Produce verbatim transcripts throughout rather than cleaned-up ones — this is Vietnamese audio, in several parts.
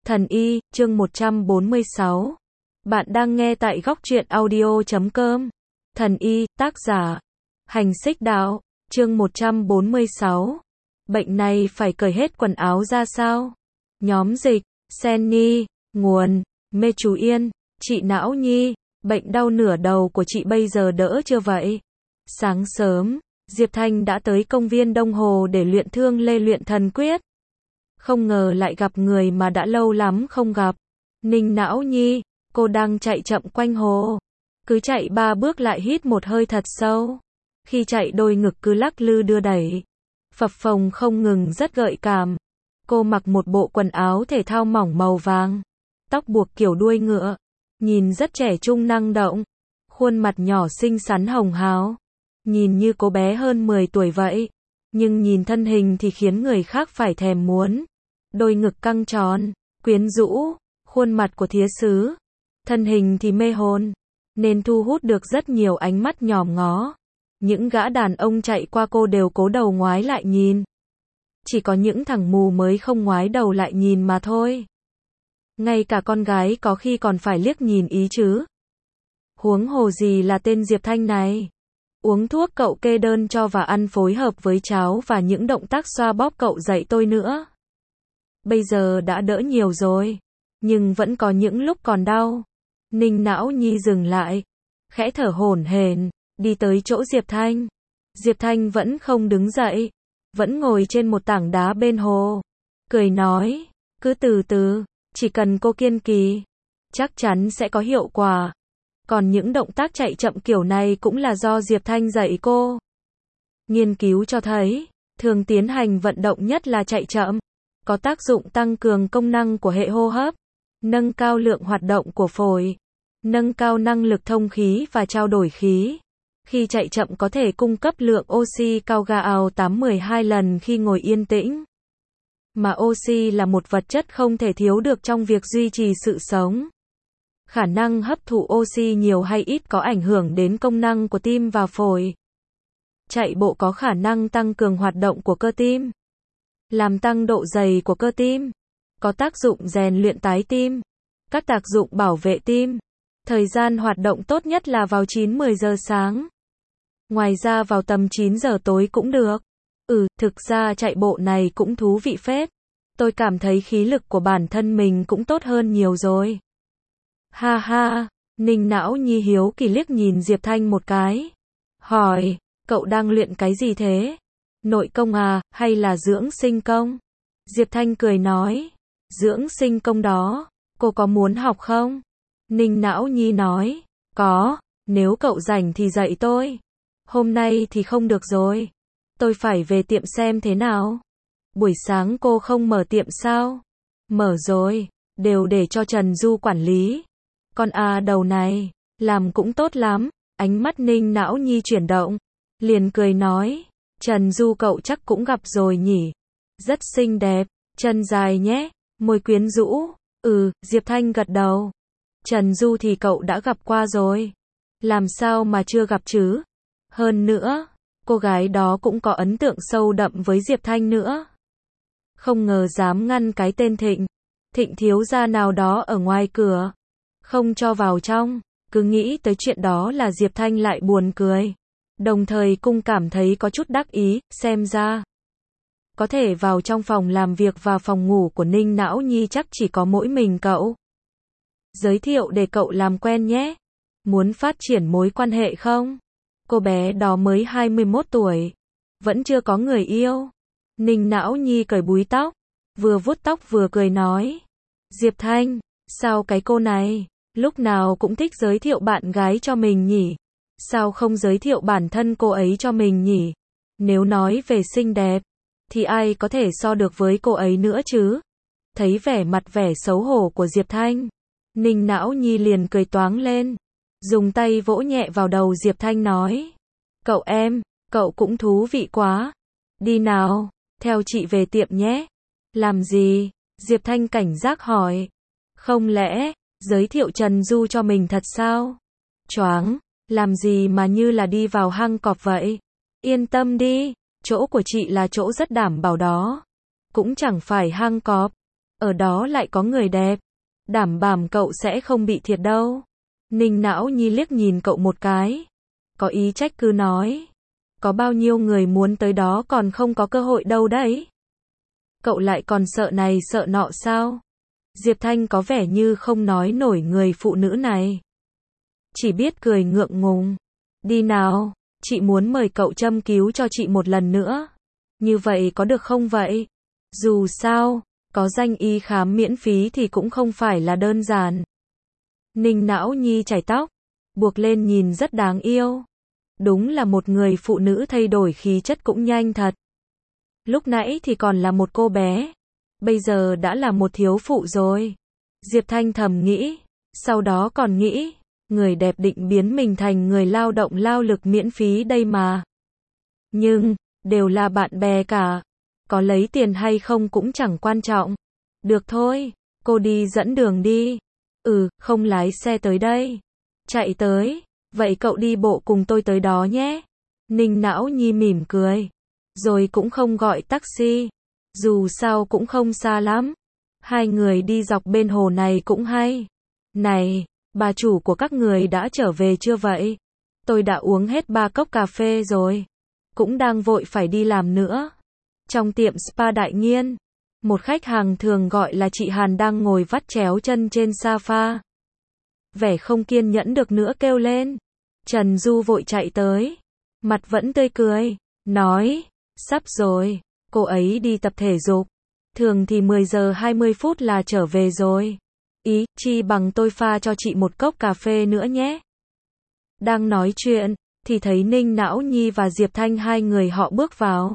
Thần Y, chương một trăm bốn mươi sáu. Bạn đang nghe tại góc truyện audio chấm com. Thần Y, tác giả Hành Xích Đạo, chương một trăm bốn mươi sáu. Bệnh này phải cởi hết quần áo ra sao? Nhóm dịch, Sen Nhi, nguồn, Mê Chú Yên, chị Não Nhi, bệnh đau nửa đầu của chị bây giờ đỡ chưa vậy? Sáng sớm, Diệp Thanh đã tới công viên Đông Hồ để luyện thương lê luyện thần quyết. Không ngờ lại gặp người mà đã lâu lắm không gặp. Ninh Não Nhi, cô đang chạy chậm quanh hồ. Cứ chạy ba bước lại hít một hơi thật sâu. Khi chạy đôi ngực cứ lắc lư đưa đẩy. Phập phồng không ngừng rất gợi cảm. Cô mặc một bộ quần áo thể thao mỏng màu vàng. Tóc buộc kiểu đuôi ngựa. Nhìn rất trẻ trung năng động. Khuôn mặt nhỏ xinh xắn hồng hào. Nhìn như cô bé hơn mười tuổi vậy. Nhưng nhìn thân hình thì khiến người khác phải thèm muốn. Đôi ngực căng tròn, quyến rũ, khuôn mặt của thía sứ. Thân hình thì mê hồn, nên thu hút được rất nhiều ánh mắt nhòm ngó. Những gã đàn ông chạy qua cô đều cố đầu ngoái lại nhìn. Chỉ có những thằng mù mới không ngoái đầu lại nhìn mà thôi. Ngay cả con gái có khi còn phải liếc nhìn ý chứ. Huống hồ gì là tên Diệp Thanh này. Uống thuốc cậu kê đơn cho và ăn phối hợp với cháo và những động tác xoa bóp cậu dạy tôi nữa. Bây giờ đã đỡ nhiều rồi, nhưng vẫn có những lúc còn đau. Ninh Não Nhi dừng lại, khẽ thở hổn hển, đi tới chỗ Diệp Thanh. Diệp Thanh vẫn không đứng dậy, vẫn ngồi trên một tảng đá bên hồ. Cười nói, cứ từ từ, chỉ cần cô kiên trì, chắc chắn sẽ có hiệu quả. Còn những động tác chạy chậm kiểu này cũng là do Diệp Thanh dạy cô. Nghiên cứu cho thấy, thường tiến hành vận động nhất là chạy chậm, có tác dụng tăng cường công năng của hệ hô hấp, nâng cao lượng hoạt động của phổi, nâng cao năng lực thông khí và trao đổi khí. Khi chạy chậm có thể cung cấp lượng oxy cao gạo tám mười hai lần khi ngồi yên tĩnh. Mà oxy là một vật chất không thể thiếu được trong việc duy trì sự sống. Khả năng hấp thụ oxy nhiều hay ít có ảnh hưởng đến công năng của tim và phổi. Chạy bộ có khả năng tăng cường hoạt động của cơ tim, làm tăng độ dày của cơ tim, có tác dụng rèn luyện tái tim, các tác dụng bảo vệ tim. Thời gian hoạt động tốt nhất là vào chín mười giờ sáng. Ngoài ra vào tầm chín giờ tối cũng được. Ừ, thực ra chạy bộ này cũng thú vị phết. Tôi cảm thấy khí lực của bản thân mình cũng tốt hơn nhiều rồi. Ha ha, Ninh Não Nhi hiếu kỳ liếc nhìn Diệp Thanh một cái. Hỏi, cậu đang luyện cái gì thế? Nội công à, hay là dưỡng sinh công? Diệp Thanh cười nói, dưỡng sinh công đó, cô có muốn học không? Ninh Não Nhi nói, có, nếu cậu rảnh thì dạy tôi. Hôm nay thì không được rồi. Tôi phải về tiệm xem thế nào. Buổi sáng cô không mở tiệm sao? Mở rồi, đều để cho Trần Du quản lý. Con à đầu này, làm cũng tốt lắm. Ánh mắt Ninh Não Nhi chuyển động, liền cười nói, Trần Du cậu chắc cũng gặp rồi nhỉ. Rất xinh đẹp, chân dài nhé, môi quyến rũ. Ừ, Diệp Thanh gật đầu. Trần Du thì cậu đã gặp qua rồi. Làm sao mà chưa gặp chứ? Hơn nữa, cô gái đó cũng có ấn tượng sâu đậm với Diệp Thanh nữa. Không ngờ dám ngăn cái tên Thịnh, Thịnh thiếu gia nào đó ở ngoài cửa, không cho vào trong. Cứ nghĩ tới chuyện đó là Diệp Thanh lại buồn cười. Đồng thời cũng cảm thấy có chút đắc ý, xem ra có thể vào trong phòng làm việc và phòng ngủ của Ninh Não Nhi chắc chỉ có mỗi mình cậu. Giới thiệu để cậu làm quen nhé. Muốn phát triển mối quan hệ không? Cô bé đó mới hai mươi mốt tuổi, vẫn chưa có người yêu. Ninh Não Nhi cởi búi tóc, vừa vuốt tóc vừa cười nói, Diệp Thanh, sao cái cô này lúc nào cũng thích giới thiệu bạn gái cho mình nhỉ? Sao không giới thiệu bản thân cô ấy cho mình nhỉ? Nếu nói về xinh đẹp, thì ai có thể so được với cô ấy nữa chứ? Thấy vẻ mặt vẻ xấu hổ của Diệp Thanh, Ninh Não Nhi liền cười toáng lên, dùng tay vỗ nhẹ vào đầu Diệp Thanh nói, cậu em, cậu cũng thú vị quá. Đi nào, theo chị về tiệm nhé. Làm gì? Diệp Thanh cảnh giác hỏi. Không lẽ giới thiệu Trần Du cho mình thật sao? Choáng, làm gì mà như là đi vào hang cọp vậy? Yên tâm đi, chỗ của chị là chỗ rất đảm bảo đó. Cũng chẳng phải hang cọp. Ở đó lại có người đẹp. Đảm bảo cậu sẽ không bị thiệt đâu. Ninh Não Nhi liếc nhìn cậu một cái. Có ý trách cứ nói. Có bao nhiêu người muốn tới đó còn không có cơ hội đâu đấy. Cậu lại còn sợ này sợ nọ sao? Diệp Thanh có vẻ như không nói nổi người phụ nữ này. Chỉ biết cười ngượng ngùng. Đi nào, chị muốn mời cậu châm cứu cho chị một lần nữa. Như vậy có được không vậy? Dù sao, có danh y khám miễn phí thì cũng không phải là đơn giản. Ninh Não Nhi chải tóc, buộc lên nhìn rất đáng yêu. Đúng là một người phụ nữ thay đổi khí chất cũng nhanh thật. Lúc nãy thì còn là một cô bé, bây giờ đã là một thiếu phụ rồi. Diệp Thanh thầm nghĩ, sau đó còn nghĩ, người đẹp định biến mình thành người lao động lao lực miễn phí đây mà. Nhưng, đều là bạn bè cả, có lấy tiền hay không cũng chẳng quan trọng. Được thôi, cô đi dẫn đường đi. Ừ, không lái xe tới đây. Chạy tới, vậy cậu đi bộ cùng tôi tới đó nhé. Ninh Não Nhi mỉm cười. Rồi cũng không gọi taxi. Dù sao cũng không xa lắm. Hai người đi dọc bên hồ này cũng hay. Này, bà chủ của các người đã trở về chưa vậy? Tôi đã uống hết ba cốc cà phê rồi. Cũng đang vội phải đi làm nữa. Trong tiệm spa Đại Nghiên, một khách hàng thường gọi là chị Hàn đang ngồi vắt chéo chân trên sofa. Vẻ không kiên nhẫn được nữa kêu lên. Trần Du vội chạy tới. Mặt vẫn tươi cười. Nói, sắp rồi. Cô ấy đi tập thể dục. Thường thì mười giờ hai mươi phút là trở về rồi. Ý, chi bằng tôi pha cho chị một cốc cà phê nữa nhé. Đang nói chuyện, thì thấy Ninh Não Nhi và Diệp Thanh hai người họ bước vào.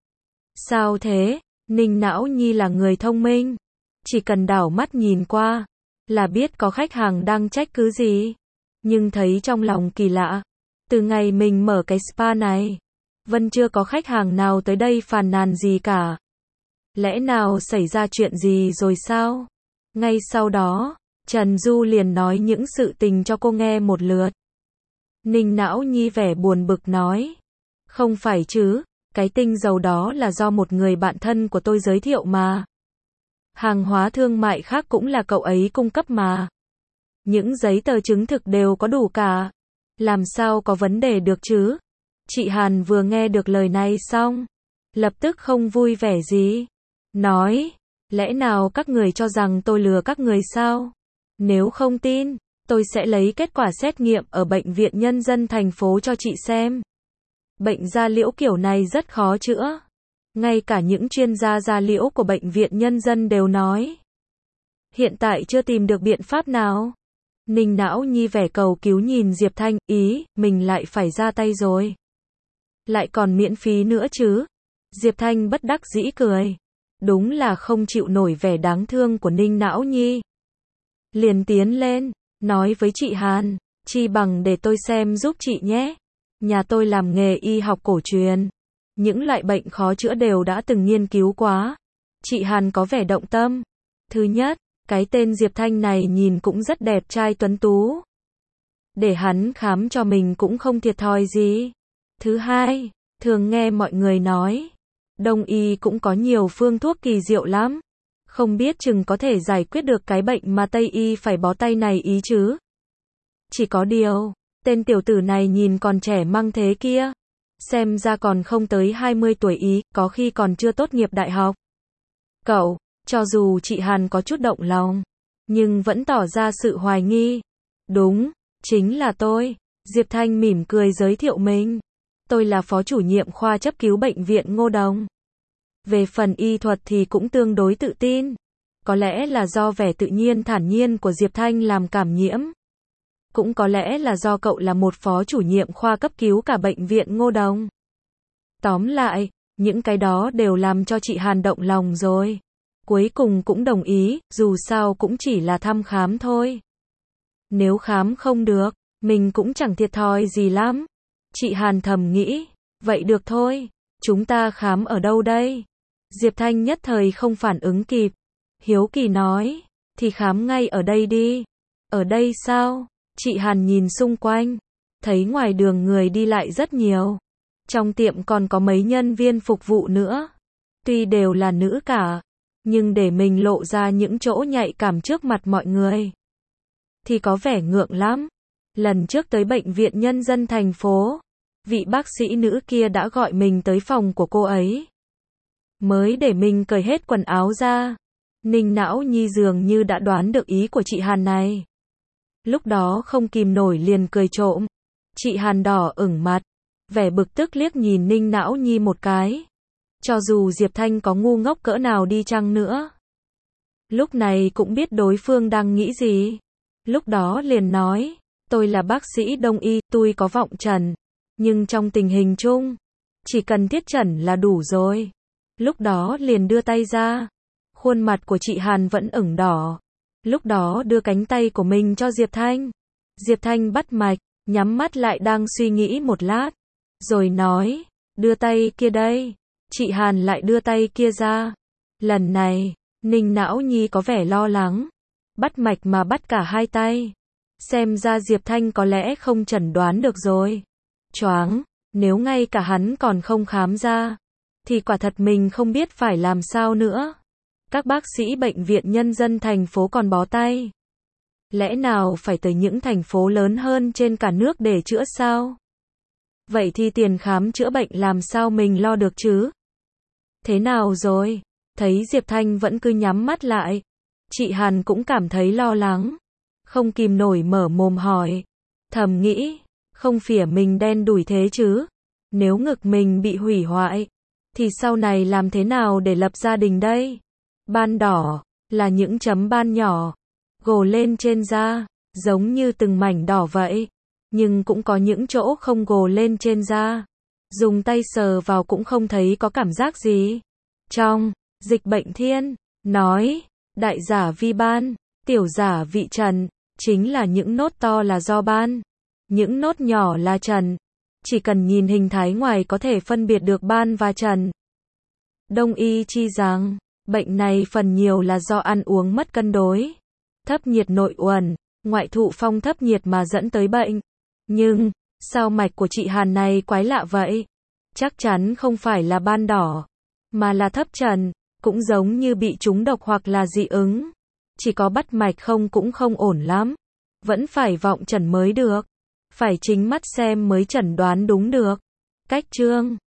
Sao thế? Ninh Não Nhi là người thông minh. Chỉ cần đảo mắt nhìn qua, là biết có khách hàng đang trách cứ gì. Nhưng thấy trong lòng kỳ lạ. Từ ngày mình mở cái spa này, vẫn chưa có khách hàng nào tới đây phàn nàn gì cả. Lẽ nào xảy ra chuyện gì rồi sao? Ngay sau đó, Trần Du liền nói những sự tình cho cô nghe một lượt. Ninh Não Nhi vẻ buồn bực nói. Không phải chứ, cái tinh dầu đó là do một người bạn thân của tôi giới thiệu mà. Hàng hóa thương mại khác cũng là cậu ấy cung cấp mà. Những giấy tờ chứng thực đều có đủ cả. Làm sao có vấn đề được chứ? Chị Hàn vừa nghe được lời này xong, lập tức không vui vẻ gì. Nói, lẽ nào các người cho rằng tôi lừa các người sao? Nếu không tin, tôi sẽ lấy kết quả xét nghiệm ở Bệnh viện Nhân dân thành phố cho chị xem. Bệnh da liễu kiểu này rất khó chữa. Ngay cả những chuyên gia da liễu của Bệnh viện Nhân dân đều nói. Hiện tại chưa tìm được biện pháp nào. Ninh Não Nhi vẻ cầu cứu nhìn Diệp Thanh, ý, mình lại phải ra tay rồi. Lại còn miễn phí nữa chứ. Diệp Thanh bất đắc dĩ cười. Đúng là không chịu nổi vẻ đáng thương của Ninh Não Nhi. Liền tiến lên, nói với chị Hàn, chi bằng để tôi xem giúp chị nhé. Nhà tôi làm nghề y học cổ truyền. Những loại bệnh khó chữa đều đã từng nghiên cứu quá. Chị Hàn có vẻ động tâm. Thứ nhất, cái tên Diệp Thanh này nhìn cũng rất đẹp trai tuấn tú. Để hắn khám cho mình cũng không thiệt thòi gì. Thứ hai, thường nghe mọi người nói, Đông y cũng có nhiều phương thuốc kỳ diệu lắm. Không biết chừng có thể giải quyết được cái bệnh mà Tây y phải bó tay này ý chứ. Chỉ có điều, tên tiểu tử này nhìn còn trẻ măng thế kia. Xem ra còn không tới hai mươi tuổi ý, có khi còn chưa tốt nghiệp đại học. Cậu, cho dù chị Hàn có chút động lòng, nhưng vẫn tỏ ra sự hoài nghi. Đúng, chính là tôi. Diệp Thanh mỉm cười giới thiệu mình. Tôi là phó chủ nhiệm khoa cấp cứu bệnh viện Ngô Đồng. Về phần y thuật thì cũng tương đối tự tin. Có lẽ là do vẻ tự nhiên thản nhiên của Diệp Thanh làm cảm nhiễm. Cũng có lẽ là do cậu là một phó chủ nhiệm khoa cấp cứu cả bệnh viện Ngô Đồng. Tóm lại, những cái đó đều làm cho chị Hàn động lòng rồi. Cuối cùng cũng đồng ý, dù sao cũng chỉ là thăm khám thôi. Nếu khám không được, mình cũng chẳng thiệt thòi gì lắm. Chị Hàn thầm nghĩ, vậy được thôi, chúng ta khám ở đâu đây? Diệp Thanh nhất thời không phản ứng kịp. Hiếu kỳ nói, thì khám ngay ở đây đi. Ở đây sao? Chị Hàn nhìn xung quanh, thấy ngoài đường người đi lại rất nhiều. Trong tiệm còn có mấy nhân viên phục vụ nữa. Tuy đều là nữ cả, nhưng để mình lộ ra những chỗ nhạy cảm trước mặt mọi người thì có vẻ ngượng lắm. Lần trước tới bệnh viện nhân dân thành phố, vị bác sĩ nữ kia đã gọi mình tới phòng của cô ấy. Mới để mình cởi hết quần áo ra. Ninh Não Nhi dường như đã đoán được ý của chị Hàn này. Lúc đó không kìm nổi liền cười trộm. Chị Hàn đỏ ửng mặt, vẻ bực tức liếc nhìn Ninh Não Nhi một cái. Cho dù Diệp Thanh có ngu ngốc cỡ nào đi chăng nữa, lúc này cũng biết đối phương đang nghĩ gì. Lúc đó liền nói, tôi là bác sĩ đông y, tôi có vọng trần. Nhưng trong tình hình chung, chỉ cần thiết chẩn là đủ rồi. Lúc đó liền đưa tay ra. Khuôn mặt của chị Hàn vẫn ửng đỏ. Lúc đó đưa cánh tay của mình cho Diệp Thanh. Diệp Thanh bắt mạch, nhắm mắt lại đang suy nghĩ một lát. Rồi nói, đưa tay kia đây. Chị Hàn lại đưa tay kia ra. Lần này, Ninh Não Nhi có vẻ lo lắng. Bắt mạch mà bắt cả hai tay. Xem ra Diệp Thanh có lẽ không chẩn đoán được rồi. Choáng, nếu ngay cả hắn còn không khám ra, thì quả thật mình không biết phải làm sao nữa. Các bác sĩ bệnh viện nhân dân thành phố còn bó tay. Lẽ nào phải tới những thành phố lớn hơn trên cả nước để chữa sao? Vậy thì tiền khám chữa bệnh làm sao mình lo được chứ? Thế nào rồi? Thấy Diệp Thanh vẫn cứ nhắm mắt lại. Chị Hàn cũng cảm thấy lo lắng. Không kìm nổi mở mồm hỏi. Thầm nghĩ, không phỉa mình đen đủi thế chứ? Nếu ngực mình bị hủy hoại, thì sau này làm thế nào để lập gia đình đây? Ban đỏ, là những chấm ban nhỏ, gồ lên trên da, giống như từng mảnh đỏ vậy. Nhưng cũng có những chỗ không gồ lên trên da. Dùng tay sờ vào cũng không thấy có cảm giác gì. Trong Dịch Bệnh Thiên nói, đại giả vi ban, tiểu giả vị trần, chính là những nốt to là do ban, những nốt nhỏ là trần. Chỉ cần nhìn hình thái ngoài có thể phân biệt được ban và trần. Đông y chi rằng, bệnh này phần nhiều là do ăn uống mất cân đối, thấp nhiệt nội uẩn, ngoại thụ phong thấp nhiệt mà dẫn tới bệnh. Nhưng, sao mạch của chị Hàn này quái lạ vậy? Chắc chắn không phải là ban đỏ, mà là thấp trần, cũng giống như bị trúng độc hoặc là dị ứng. Chỉ có bắt mạch không cũng không ổn lắm. Vẫn phải vọng trần mới được. Phải chính mắt xem mới chẩn đoán đúng được. Cách chương